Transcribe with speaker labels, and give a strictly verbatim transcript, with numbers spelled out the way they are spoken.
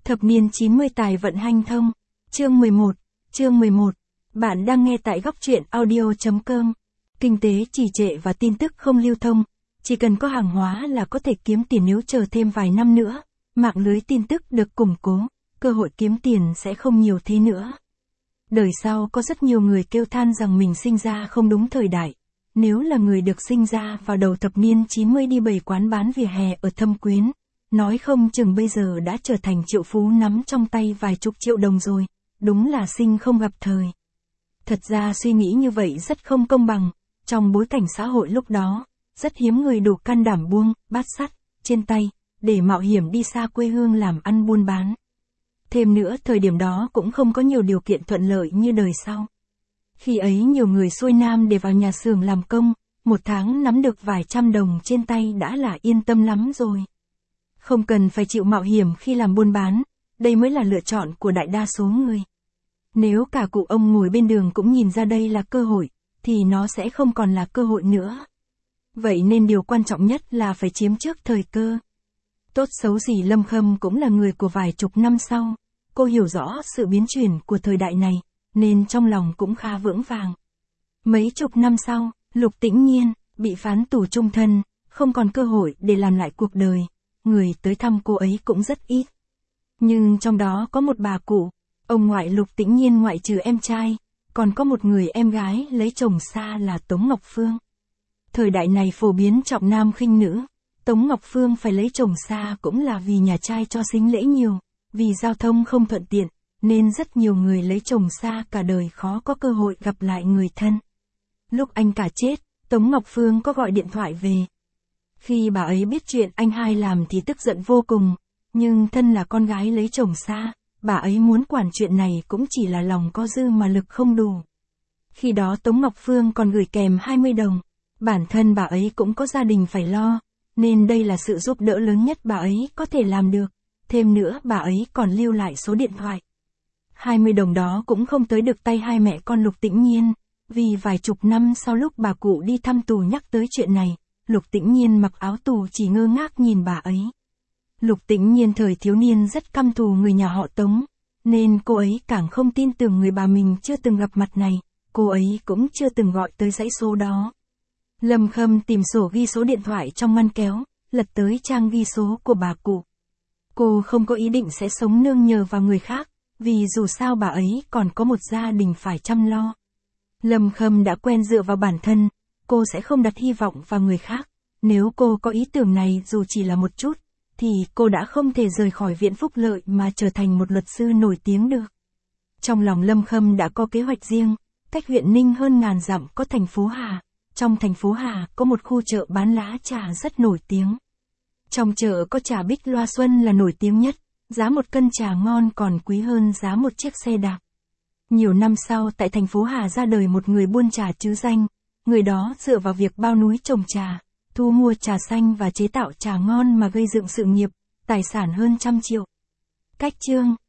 Speaker 1: Thập niên chín mươi tài vận hanh thông. Chương mười một. Chương mười một. Bạn đang nghe tại góc truyện audio.com. Kinh tế trì trệ và tin tức không lưu thông. Chỉ cần có hàng hóa là có thể kiếm tiền, nếu chờ thêm vài năm nữa, mạng lưới tin tức được củng cố, cơ hội kiếm tiền sẽ không nhiều thế nữa. Đời sau có rất nhiều người kêu than rằng mình sinh ra không đúng thời đại. Nếu là người được sinh ra vào đầu thập niên chín mươi đi bày quán bán vỉa hè ở Thâm Quyến, nói không chừng bây giờ đã trở thành triệu phú nắm trong tay vài chục triệu đồng rồi, đúng là sinh không gặp thời. Thật ra suy nghĩ như vậy rất không công bằng, trong bối cảnh xã hội lúc đó, rất hiếm người đủ can đảm buông bát sắt trên tay, để mạo hiểm đi xa quê hương làm ăn buôn bán. Thêm nữa, thời điểm đó cũng không có nhiều điều kiện thuận lợi như đời sau. Khi ấy nhiều người xuôi nam để vào nhà xưởng làm công, một tháng nắm được vài trăm đồng trên tay đã là yên tâm lắm rồi. Không cần phải chịu mạo hiểm khi làm buôn bán, đây mới là lựa chọn của đại đa số người. Nếu cả cụ ông ngồi bên đường cũng nhìn ra đây là cơ hội, thì nó sẽ không còn là cơ hội nữa. Vậy nên điều quan trọng nhất là phải chiếm trước thời cơ. Tốt xấu gì Lâm Khâm cũng là người của vài chục năm sau, cô hiểu rõ sự biến chuyển của thời đại này, nên trong lòng cũng khá vững vàng. Mấy chục năm sau, Lục Tĩnh Nhiên bị phán tù chung thân, không còn cơ hội để làm lại cuộc đời, người tới thăm cô ấy cũng rất ít. Nhưng trong đó có một bà cụ, ông ngoại Lục Tĩnh Nhiên ngoại trừ em trai, còn có một người em gái lấy chồng xa là Tống Ngọc Phương. Thời đại này phổ biến trọng nam khinh nữ, Tống Ngọc Phương phải lấy chồng xa cũng là vì nhà trai cho sính lễ nhiều, vì giao thông không thuận tiện, nên rất nhiều người lấy chồng xa cả đời khó có cơ hội gặp lại người thân. Lúc anh cả chết, Tống Ngọc Phương có gọi điện thoại về. Khi bà ấy biết chuyện anh hai làm thì tức giận vô cùng, nhưng thân là con gái lấy chồng xa, bà ấy muốn quản chuyện này cũng chỉ là lòng có dư mà lực không đủ. Khi đó Tống Ngọc Phương còn gửi kèm hai mươi đồng, bản thân bà ấy cũng có gia đình phải lo, nên đây là sự giúp đỡ lớn nhất bà ấy có thể làm được. Thêm nữa bà ấy còn lưu lại số điện thoại. hai mươi đồng đó cũng không tới được tay hai mẹ con Lục Tĩnh Nhiên, vì vài chục năm sau lúc bà cụ đi thăm tù nhắc tới chuyện này, Lục Tĩnh Nhiên mặc áo tù chỉ ngơ ngác nhìn bà ấy. Lục Tĩnh Nhiên thời thiếu niên rất căm thù người nhà họ Tống, nên cô ấy càng không tin tưởng người bà mình chưa từng gặp mặt này, cô ấy cũng chưa từng gọi tới dãy số đó. Lâm Khâm tìm sổ ghi số điện thoại trong ngăn kéo, lật tới trang ghi số của bà cụ. Cô không có ý định sẽ sống nương nhờ vào người khác, vì dù sao bà ấy còn có một gia đình phải chăm lo. Lâm Khâm đã quen dựa vào bản thân, cô sẽ không đặt hy vọng vào người khác. Nếu cô có ý tưởng này dù chỉ là một chút, thì cô đã không thể rời khỏi Viện Phúc Lợi mà trở thành một luật sư nổi tiếng được. Trong lòng Lâm Khâm đã có kế hoạch riêng, cách huyện Ninh hơn ngàn dặm có thành phố Hà. Trong thành phố Hà có một khu chợ bán lá trà rất nổi tiếng. Trong chợ có trà Bích Loa Xuân là nổi tiếng nhất, giá một cân trà ngon còn quý hơn giá một chiếc xe đạp. Nhiều năm sau tại thành phố Hà ra đời một người buôn trà trứ danh, người đó dựa vào việc bao núi trồng trà, thu mua trà xanh và chế tạo trà ngon mà gây dựng sự nghiệp, tài sản hơn trăm triệu. Cách chương